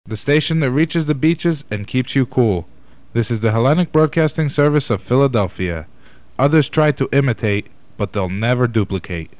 the station that reaches the beaches and keeps you cool. This is the Hellenic Broadcasting Service of Philadelphia. Others try to imitate, but they'll never duplicate.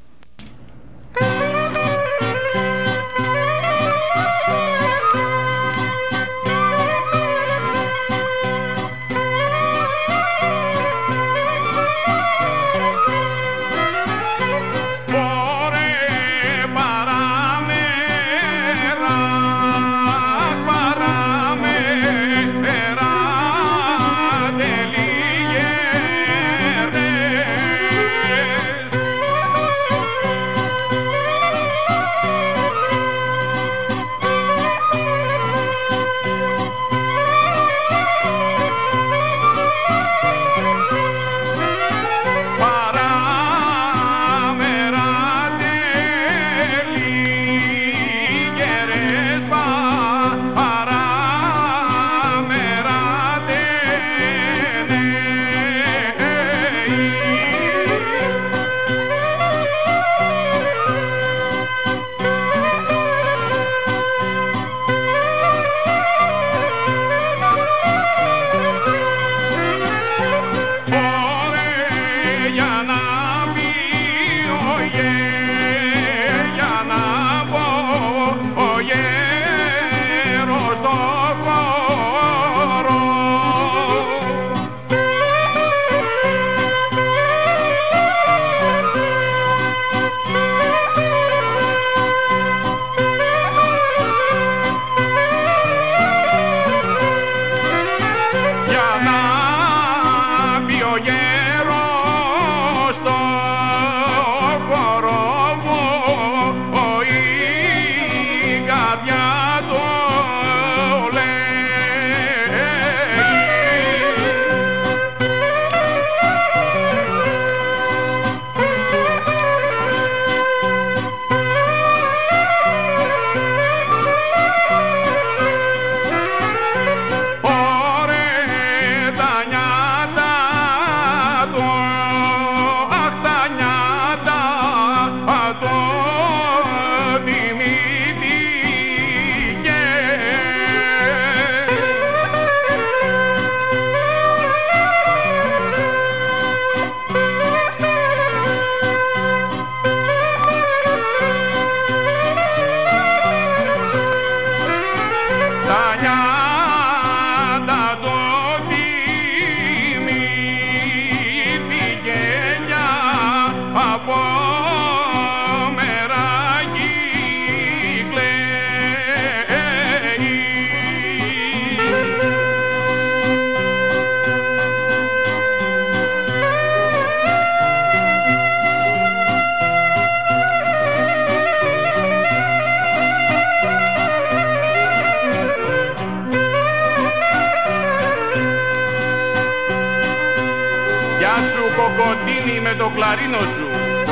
Με το κλαρίνο σου.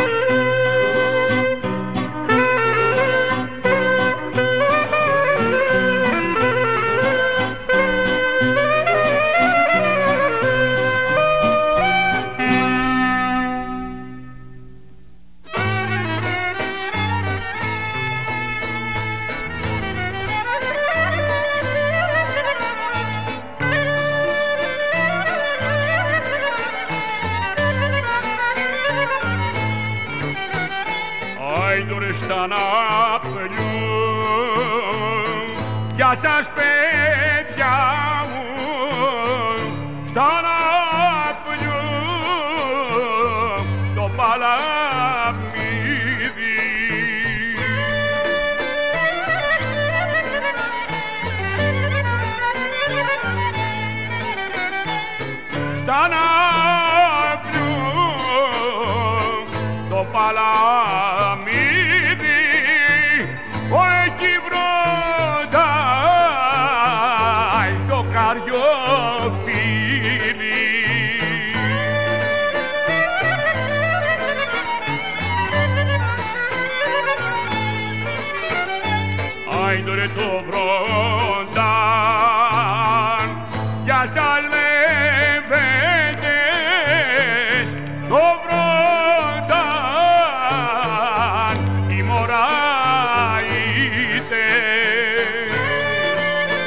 Γεια σας παιδιά μου, στον άπλιο το παλαμίδι. Στον άπλιο το παλαμίδι, εκεί βροντάει το καριοφίλι. Άιντορε το βρόνταν, για σας λεβέντες, το βρόνταν, η μωρά είτε.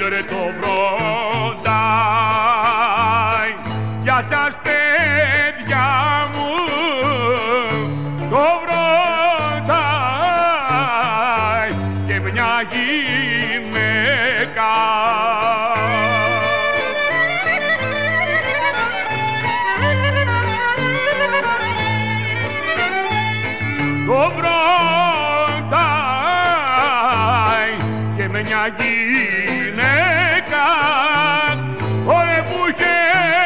άιντορε το βροντάι. Γεια σας παιδιά μου, το βροντάι και μια γυναίκα. Το βροντάι και με μια γυναίκα, όλε που είχε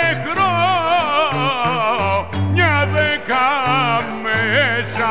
χρόνια 10 μέσα.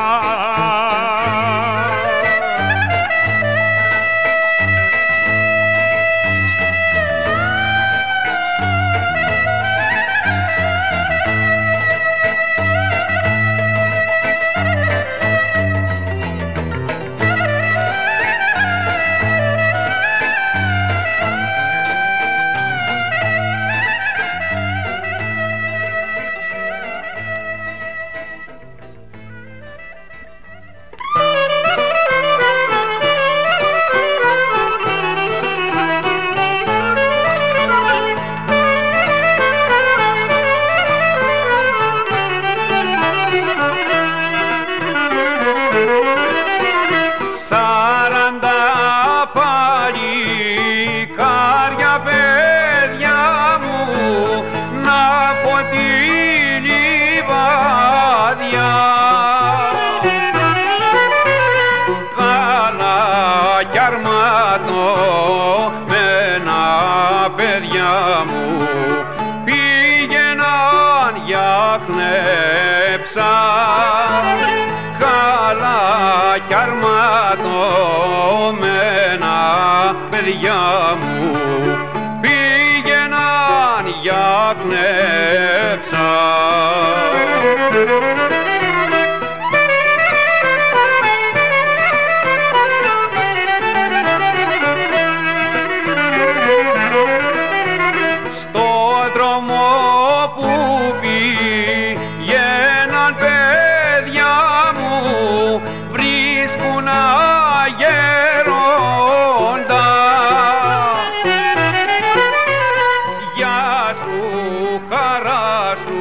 Καλά κι αρματωμένα παιδιά μου πήγαιναν για πνεύσα. Στο δρόμο που πήγαιναν παιδιά μου βρίσκουν αγέροντα. Γεια σου, χαρά σου,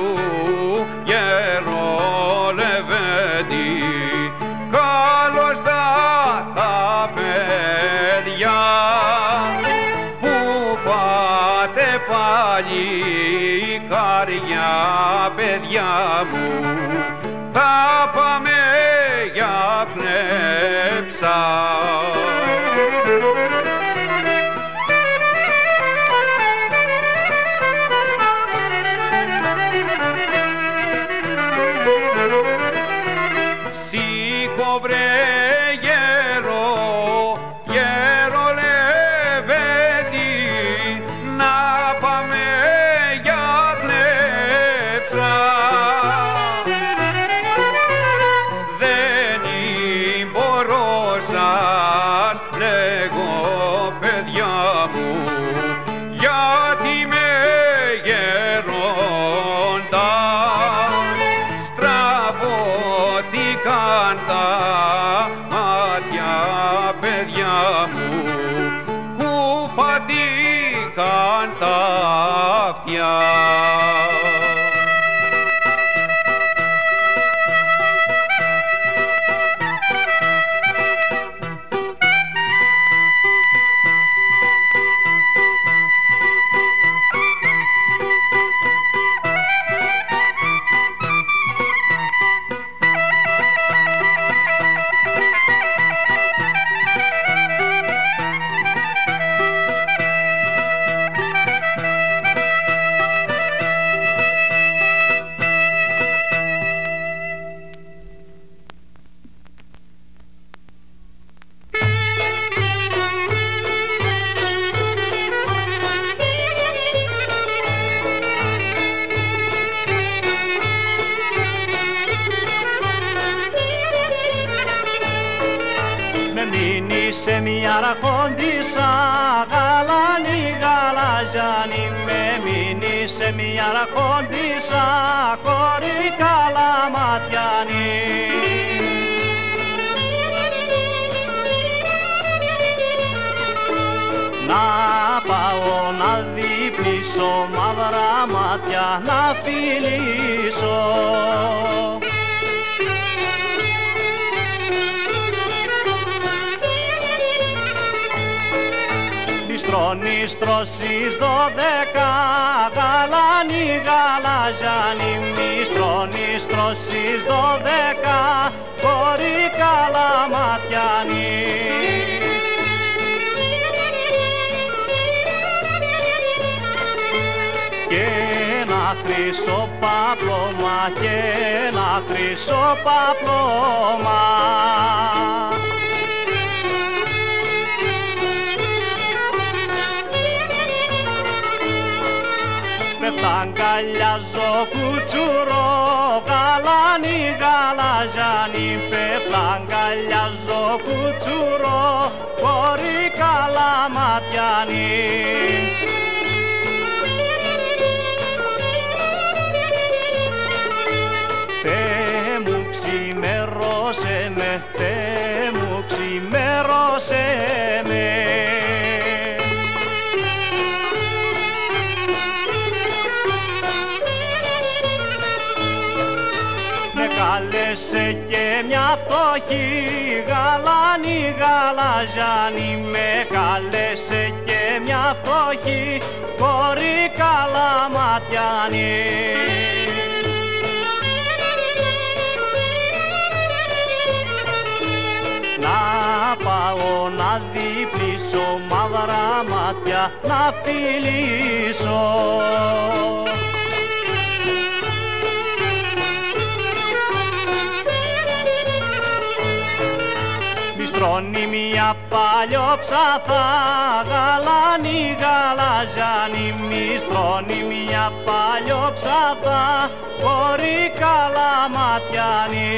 γερολεβέντη, καλώς τα παιδιά που πάτε πάλι καρδιά παιδιά μου, θα πάμε για πνεύσα. Σήκω βρε γέρο, γερολεβέντη, να πάμε για πνεύσα. Δεν μπορώ σας λέγω παιδιά μου, γιατί με γέροντα στραβώθηκαν τα μάτια παιδιά μου, που πατήκαν τα αυτιά. Σε μια ραχόντισσα γαλάνη γαλαζιάνη, με μείνει σε μια ραχόντισσα κόρη καλαματιάνη. Να πάω να διπλήσω, μαύρα μάτια να φιλήσω. Μπιστρώνιστρο στις 12, γαλάνη γαλαζιάνη. Μπιστρώνιστρο στις 12, κόρη καλαματιάνη. Και ένα χρυσό παπλώμα, και ένα χρυσό παπλώμα. Αγκαλιάζω κουτσουρό, γαλάνη γαλαζιάνη. Πέφτ' αγκαλιάζω κουτσουρό, κόρη καλαματιάνη. Θεέ μου ξημέρωσε με, Θεέ μου ξημέρωσε με. Κάλεσε και μια φτωχή, γαλάνη γαλαζιάνη. Με κάλεσε και μια φτωχή, κόρη καλαματιάνη. Να πάω να διπλήσω, μαύρα μάτια να φιλήσω. Στρώνει μια παλιόψαθα, γαλάνη γαλαζιάνη. Μη στρώνει μια παλιόψαθα, κόρη καλαματιάνη.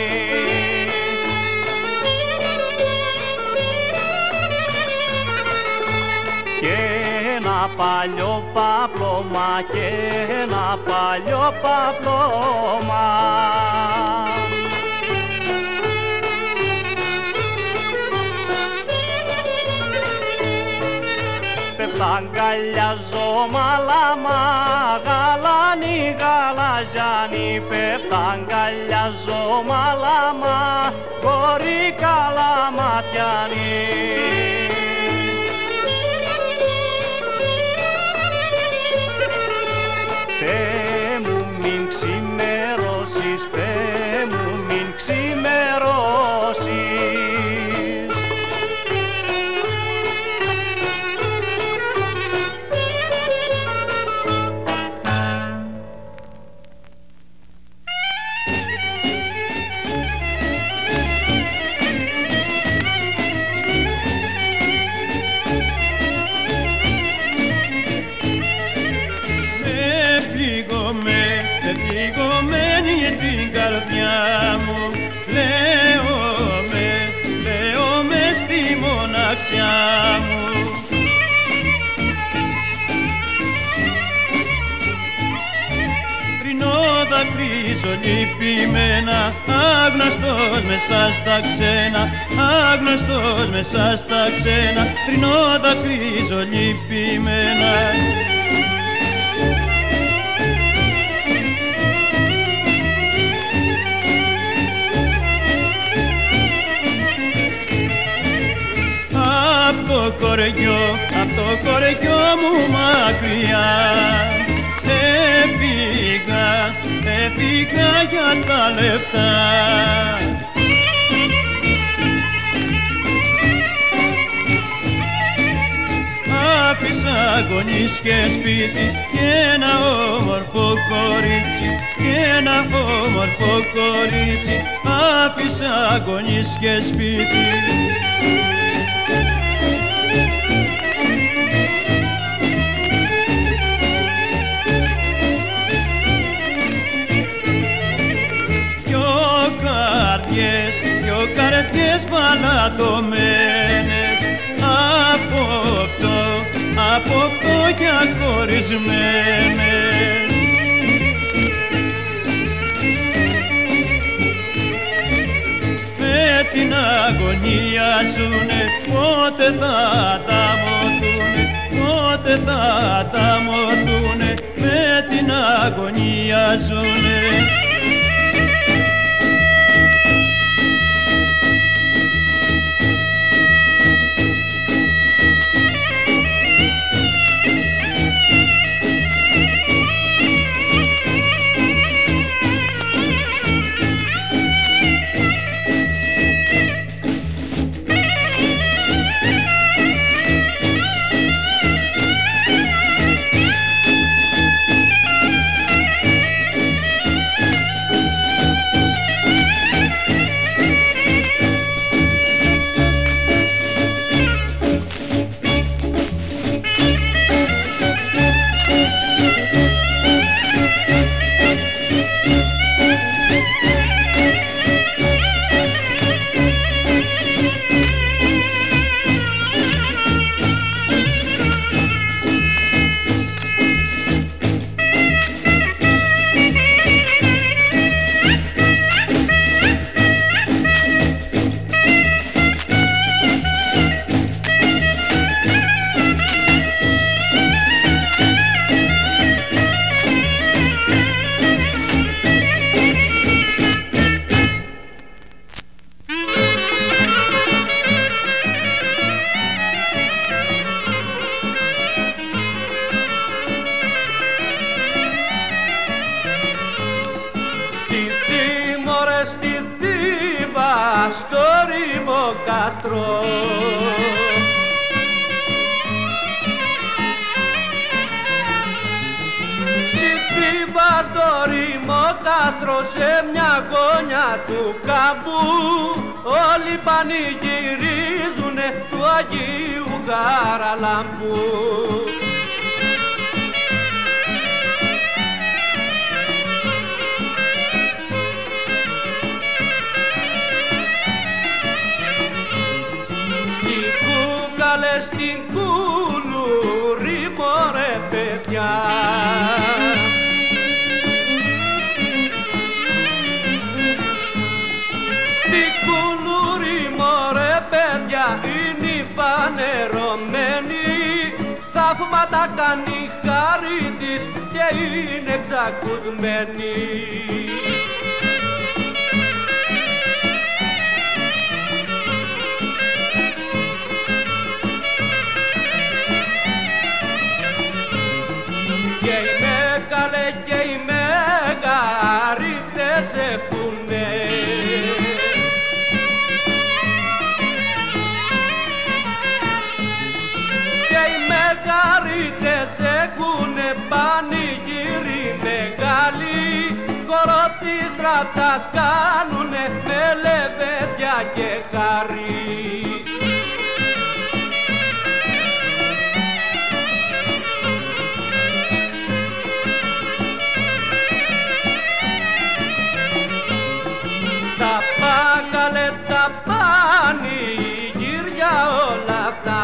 Και ένα παλιό παπλώμα, και ένα παλιό παπλώμα. Αγκαλιάζω μαλάμα, γαλάνη γαλαζιάνη. Πέφτ' αγκαλιάζω μαλάμα, κόρη καλαματιάνη. Θεέ μου μην ξημερώσεις, Θεέ μου μην ξημερώσεις. Την καρδιά μου λέω με στη μοναξιά μου. Τρινώ δακρύζω λυπημένα, άγνωστος μέσα στα ξένα, άγνωστος μέσα στα ξένα. Τρινώ δακρύζω λυπημένα. Απ' το κοριό μου μακριά έφυγα για τα λεφτά. Άφησα γονείς και σπίτι και ένα όμορφο κορίτσι, και ένα όμορφο κορίτσι. Άφησα γονείς και σπίτι. Δυο καρδιές μπαλατωμένες, από φτώχεια χωρισμένες. Με την αγωνία ζουνε, πότε θα ανταμωθούνε, πότε πότε θα τα μορφούνε, με την αγωνία ζουνε. Στο Ρημοκάστρο στη Θήβα, στο Ρημοκάστρο, σε μια γωνιά του κάμπου όλοι πανηγυρίζουνε του Αγίου Χαραλάμπου. Στην Κουλούρη μωρέ παιδιά, στην Κουλούρη μωρέ παιδιά, είναι η φανερωμένη, θαύματα κάνει χάρη της και είναι εξακουσμένη. Και οι Μέγαλε και οι Μεγαρίτες έχουνε και οι Μεγαρίτες έχουνε πανηγύρι μεγάλη, χορό της στρατάς κάνουνε με λεβέδια και χαρί. Τα πάκαλε τα πανηγύρια όλα αυτά,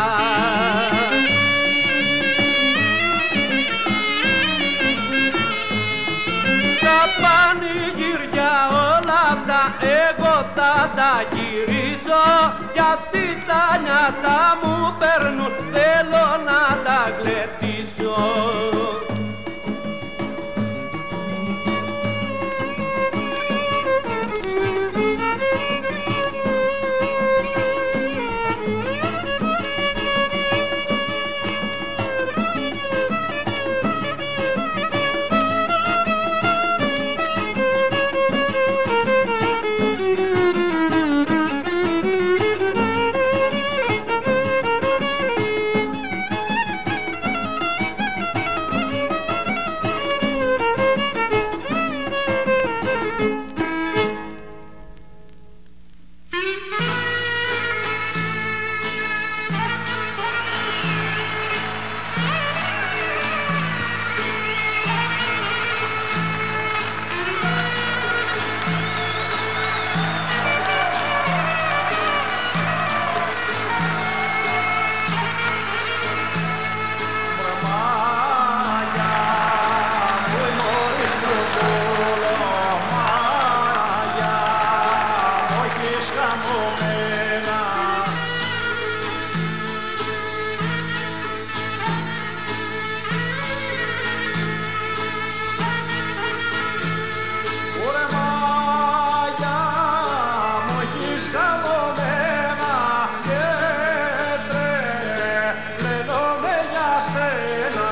τα πανηγύρια όλα αυτά εγώ θα τα γυρίσω, γιατί τα νιάτα μου παίρνουν, θέλω να τα γλεντήσω. σένα.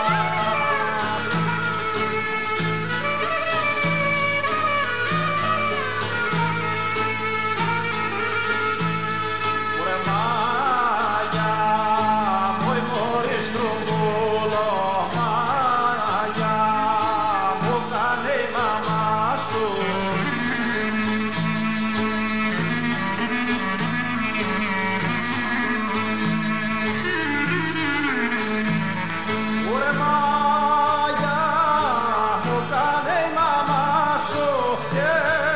Μωρέ μάγια μου η μωρή στρουμπούλο, μάγια μου κάνε η μαμά σου. Μωρέ μάγια μου κάνε η μαμά σου και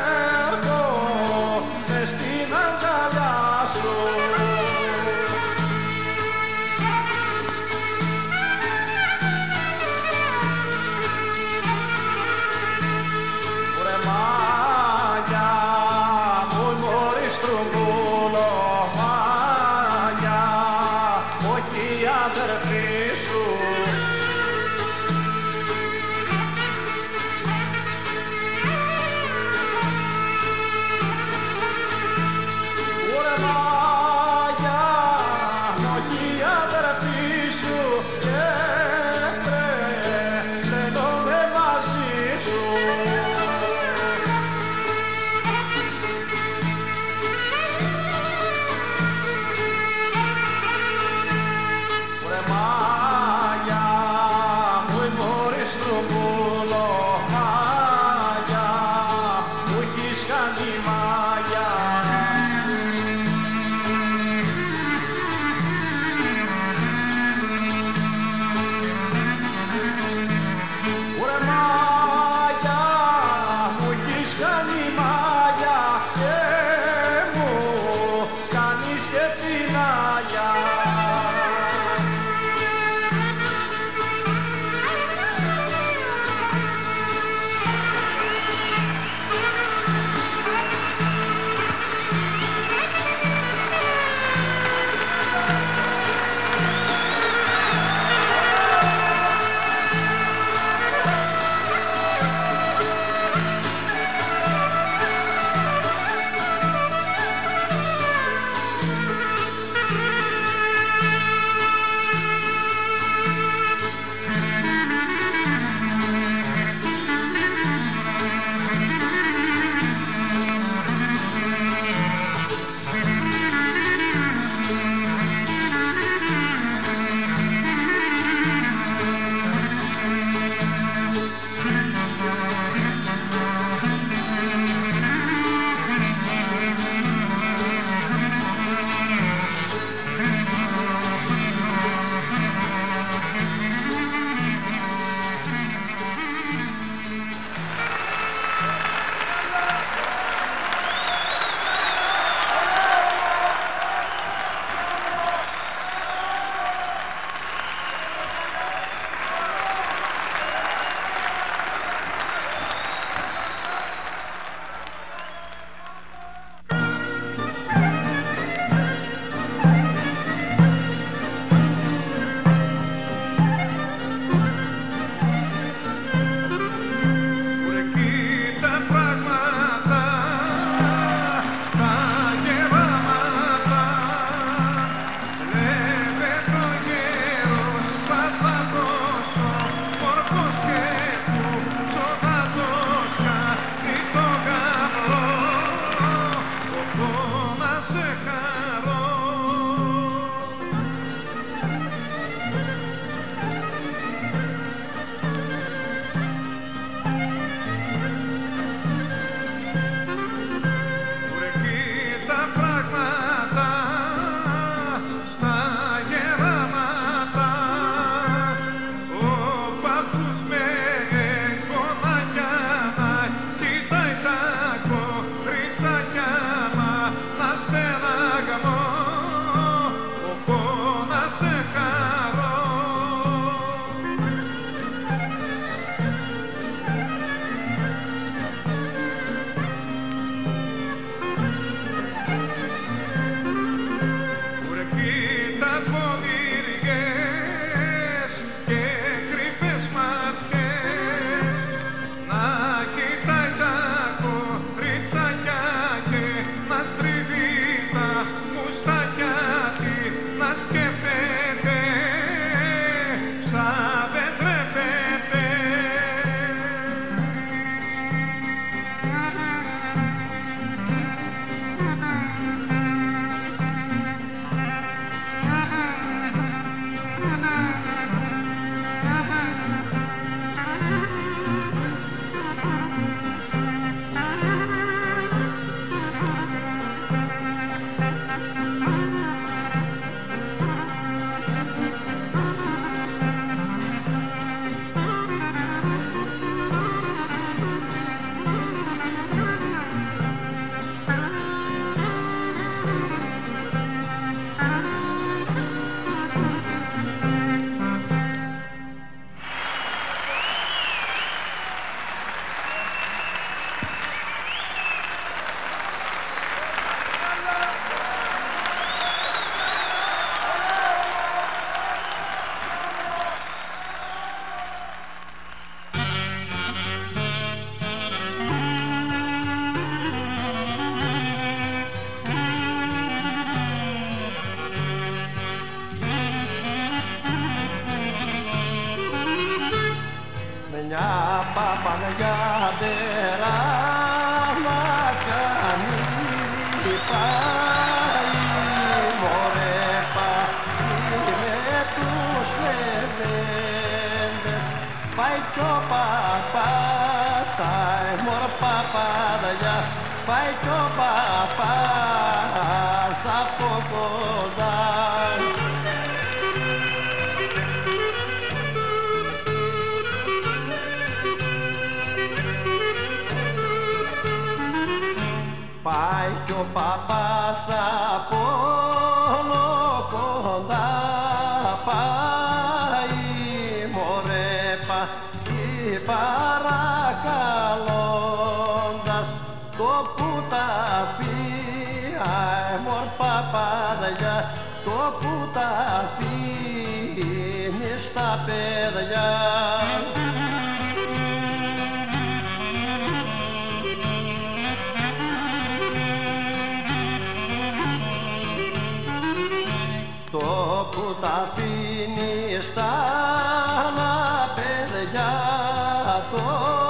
έρχομαι στην αγκαλιά σου. Μωρέ μάγια μου η μωρή στρουμπούλο, μάγια όχι η αδερφή σου. Μωρέ μάγια όχι η αδερφή σου και τρελαίνομαι μαζί σου. Μωρέ μάγια μου η μωρή στρουμπούλο, μάγια μου έχεις κάνει μάγια. Παναγιά μπερά να κάνει πάει μωρέ πάει με τους λεβέντες πάει κι ο παπάς αι μωρέ παπαδαγιά πάει κι ο παπάς από κοντά. Πάει κι ο παπάς από κοντά πάει μωρέ πάει παρακαλώντας το πουταφί αι μωρ παπαδαγιά το πουταφί στα παιδιά. Το που τα αφήνει στα παιδιά το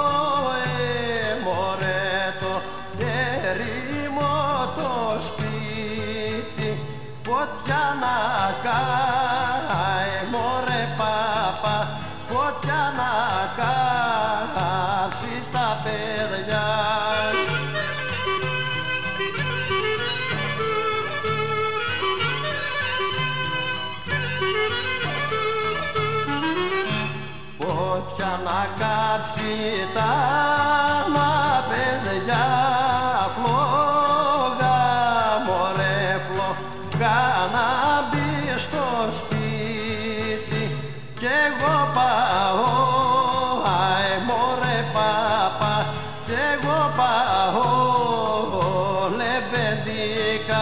μωρέ το ερήμο το σπίτι φωτιά να κάει μωρέ παπα φωτιά να κάψει τα παιδιά. Φωτιά να κάψει τα παιδιά φλόγα μωρέ φλόγα να μπει στο σπίτι κι εγώ πάω αι μωρέ παπα κι εγώ πάω λεβεντικά.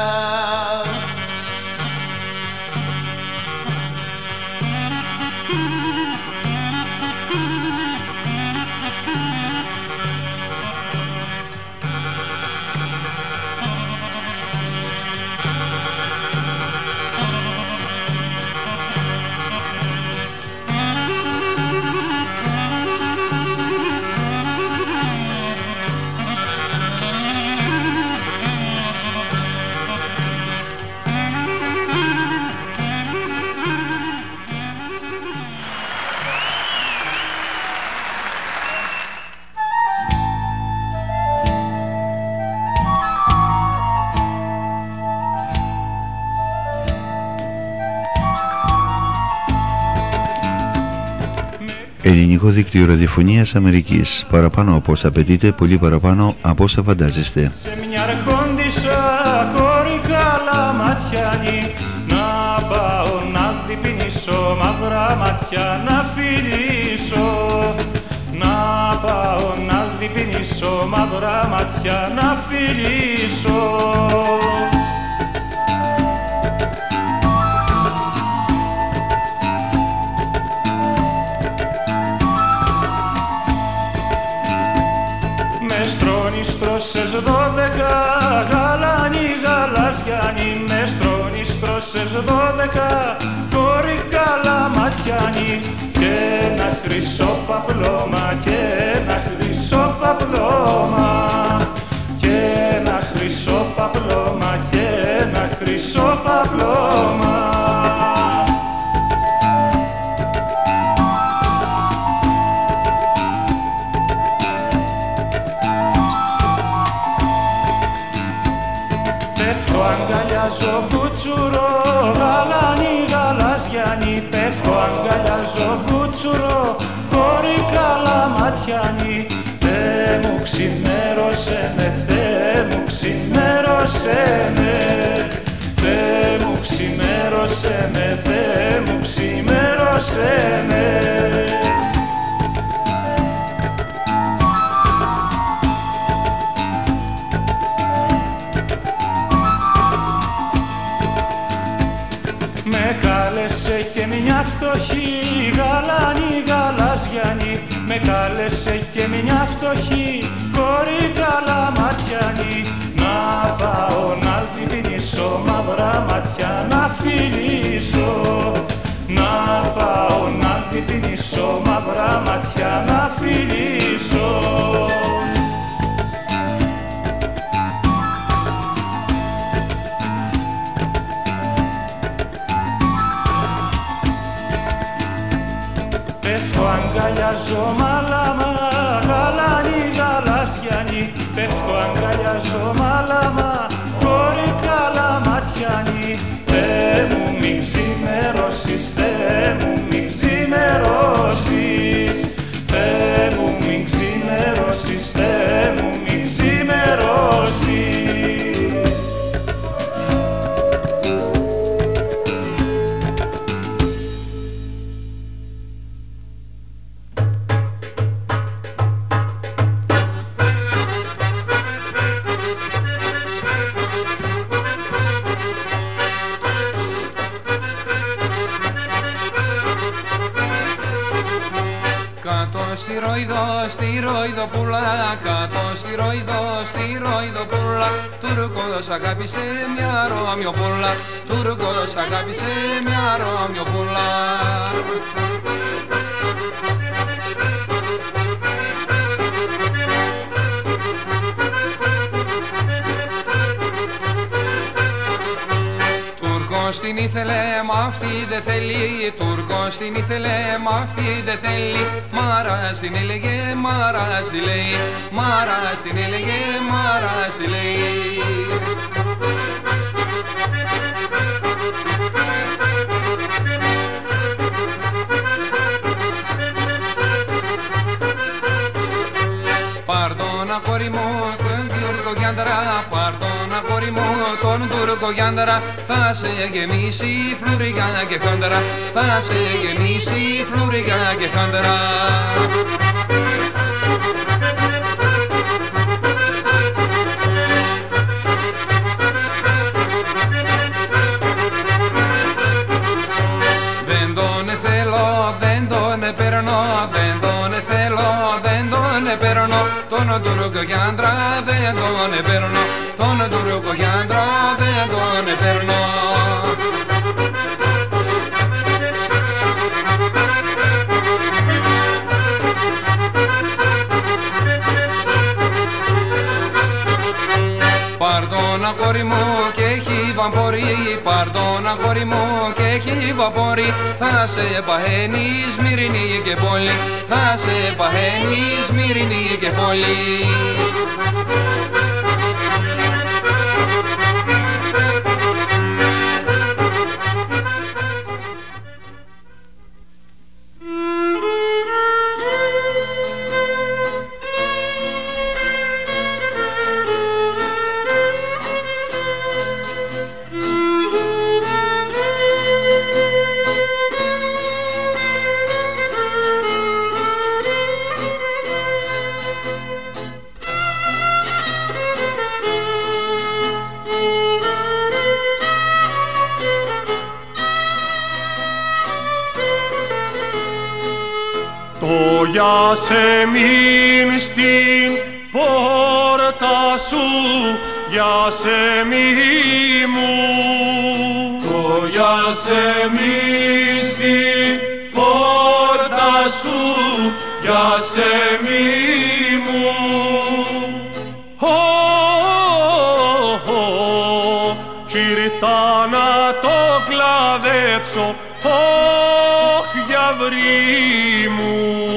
Ελληνικό δίκτυο ραδιοφωνίας Αμερικής. Παραπάνω από όσα απαιτείτε, πολύ παραπάνω από όσα φαντάζεστε. Σε μια αρχόντισσα κόρη καλά ματιάνη να πάω να διπινήσω μαύρα ματιά να φιλήσω να πάω να διπινήσω μαύρα ματιά να φιλήσω. Στρώσες 12 γαλάνι γαλαζιάνι με στρώνει στρώσες 12 κόρη καλά ματιάνι και ένα χρυσό παπλώμα και ένα χρυσό παπλώμα και ένα χρυσό παπλώμα και ένα χρυσό παπλώμα. Αγκαλιάζω κουτσουρό, γαλάνι γαλαζιάνι, πέφτω αγκαλιάζω κουτσουρό, κόρη καλά ματιάνι. Θεέ μου ξημέρωσε με, Θεέ μου ξημέρωσε με, Θεέ μου ξημέρωσε με, Θεέ μου ξημέρωσε με. Με κάλεσε και μια φτωχή γαλάνι γαλαζιάνι, με κάλεσε και μια φτωχή κόρη καλά ματιάνι να πάω να την πινήσω μαύρα ματιά να φιλήσω να πάω να την πινήσω μαύρα ματιά να φιλήσω. πέφτω αγκαλιάζω μάλαμα, γαλάνη γαλάζιανή, πέφτω αγκαλιάζω μάλαμα, κόρη καλαματιανή. Θεέ μου μη ξημερώσεις, Θεέ μου μη ξημερώσεις, Θεέ μου μη ξημερώσεις, Θεέ μου μη ξημερώσεις. Στη Ροϊδοπούλα, κάτω στη Ροϊδοπούλα, Τούρκος αγάπησε μια Ρωμιοπούλα, Τούρκος αγάπησε μια Ρωμιοπούλα. Τούρκος την ήθελε, μ' αυτή δεν θέλει, Τούρκος την ήθελε, μ' αυτή δεν θέλει, Μάρας την έλεγε, Μάρας τη λέει, Μάρας την έλεγε, Μάρας τη λέει. Πάρτονα κόρη μου, τον Τούρκο γιάνταρα, πάρτονα κόρη μου, τον Τούρκο γιάνταρα, θα σε γεμίσει φλουρικά και χάνταρα, θα σε γεμίσει φλουρικά και χάνταρα. Δεν τον θέλω, δεν τον παίρνω, δεν τον θέλω, δεν τον παίρνω, τον Τούρκο γιάντρα δεν τον παίρνω, τον Τούρκο γιάντρα δεν τον παίρνω. Πάρτονα κόρη μου και έχει βαμπόρι, πάρτονα κόρη μου και έχει βαμπόρι, θα σε παχαίνει Σμύρινη και πόλη, θα σε παχαίνει Σμύρινη και πόλη. Για σε μην στην πόρτα σου, για σε μη μου. Το για σε μην στην πόρτα σου, για σε μη μου. Τσιρτά να το κλαδέψω, όχ γιαυρί μου.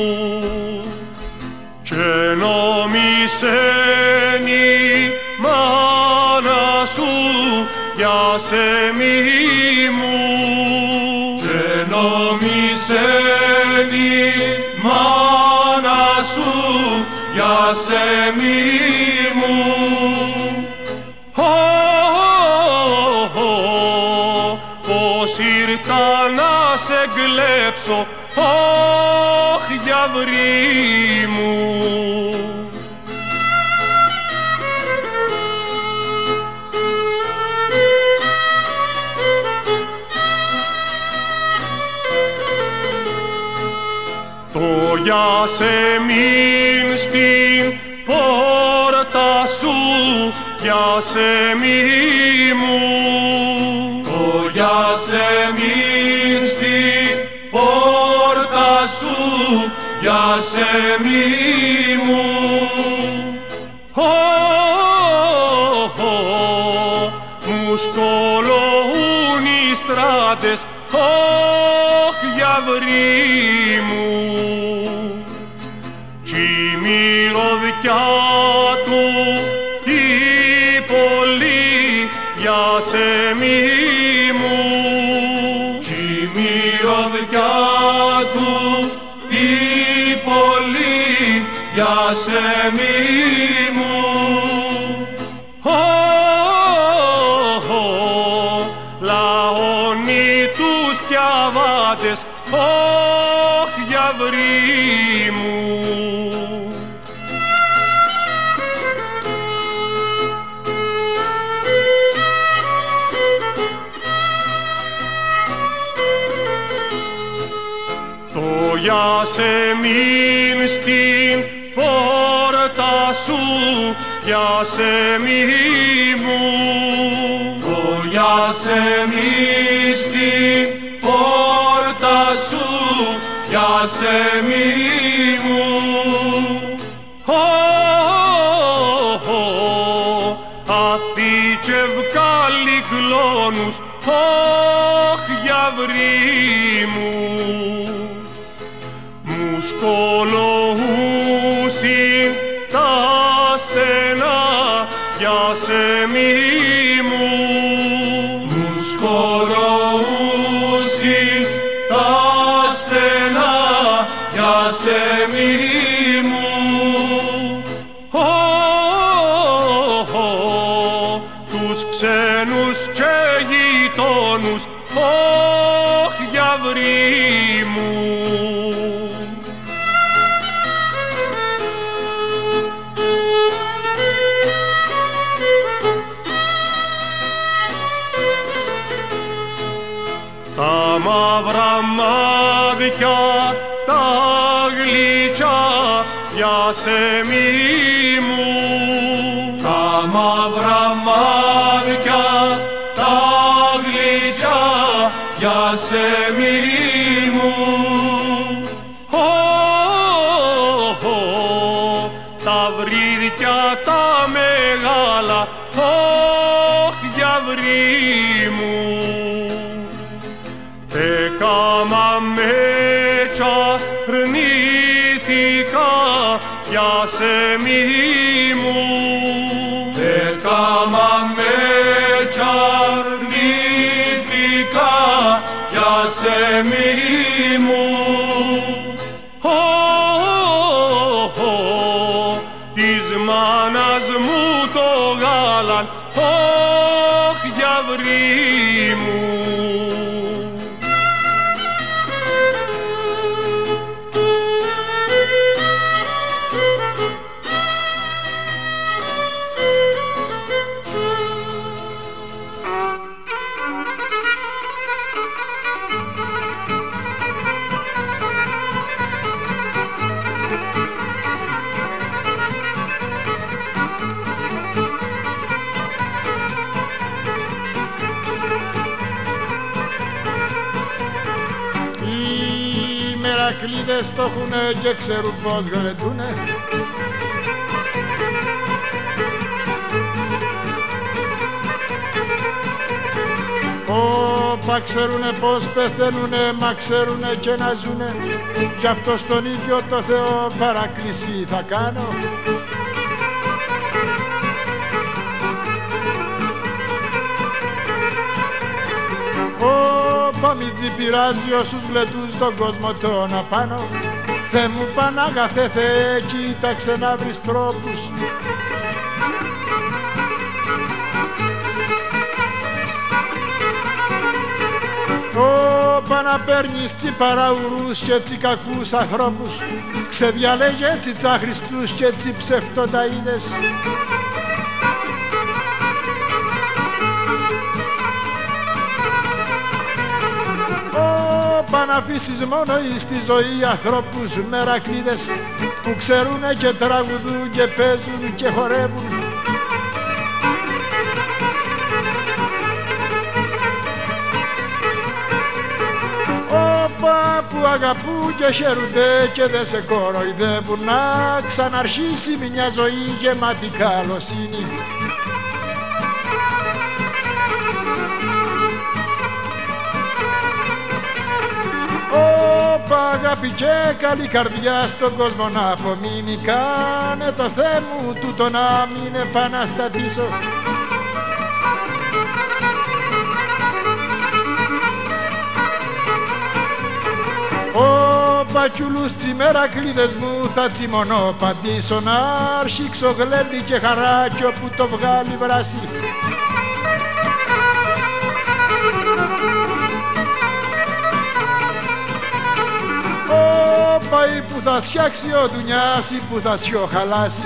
Και νομισένει μάνα σου για σε μη μου. Και νομισένει μάνα σου για σε μη μου. Πως ήρθα να σε κλέψω, όχ γιαυρί μου. Το για σε μην στην πόρτα σου, για σε μη μου. Το για σε μην στην πόρτα σου, για σε μη μου. Μου σκολοούν οι στράτες, όχ για γιαυρί μου κι η μυρωδιά του η πολύ για σε μη μου κι η μυρωδιά του η πολύ για σε μη μου λαώνει τους πιαβάτες όχ γιαυρί μου το για σε μην στην πόρτα σου για σε μη μου το για σε μη στην πόρτα σου για σε μη μου αθή και βγάλει κλόνους όχ γιαυρί μου μου σκολοούσιν τα στενά για σε μη μου μου σκολοούσιν τα στενά για σε μη μου τους ξένους και γειτόνους όχ γιαυρί μου τα μαύρα μάτια τα γλυκιά για σε μη μου τα μαύρα μάτια τα γλυκιά για σε μη μου τα βρύδια τα μεγάλα όχ γιαυρί μου έκαμα με τσαρνήθηκα για σε μη μου έκαμα με τσαρνήθηκα για σε μη μου της μάνας μου το γάλαν όχ γιαυρί μου Μερακλείδες το έχουνε και ξέρουν πως γλεντούνε Όπα ξέρουνε πως πεθαίνουνε, μα ξέρουνε και να ζουνε κι αυτό στον ίδιο το Θεό παράκληση θα κάνω Όπα μη πειράζει όσους γλεντούν στον κόσμο τον απάνω Θε μου Πανάγαθε Θεέ, κοίταξε να βρεις τρόπους Όπα να παίρνεις τσιπαραουρούς και τσικακούς ανθρώπους ξεδιαλέγε τσιτσαχρηστούς και τσιψευτονταΐδες Όπα να αφήσεις μόνο στη ζωή ανθρώπους μερακλείδες που ξέρουνε και τραγουδούν και παίζουν και χορεύουν Όπα που αγαπούν και χαίρονται και δεν σε κοροϊδεύουν να ξαναρχίσει μια ζωή γεμάτη καλοσύνη αγάπη και καλή καρδιά στον κόσμο να απομείνει. Κάνε το Θεέ μου τούτο να μην επαναστατήσω. Ο μπακιούλους τσιμερακλίδες μου θα τσιμωνώ παντήσω, να αρχίξω γλέντι και χαράκι όπου το βγάλει βράση. Όπα ή που θα σιάξει ο Ντουνιάς ή που θα σιω χαλάσει.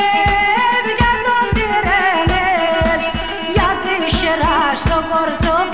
στο κορτσό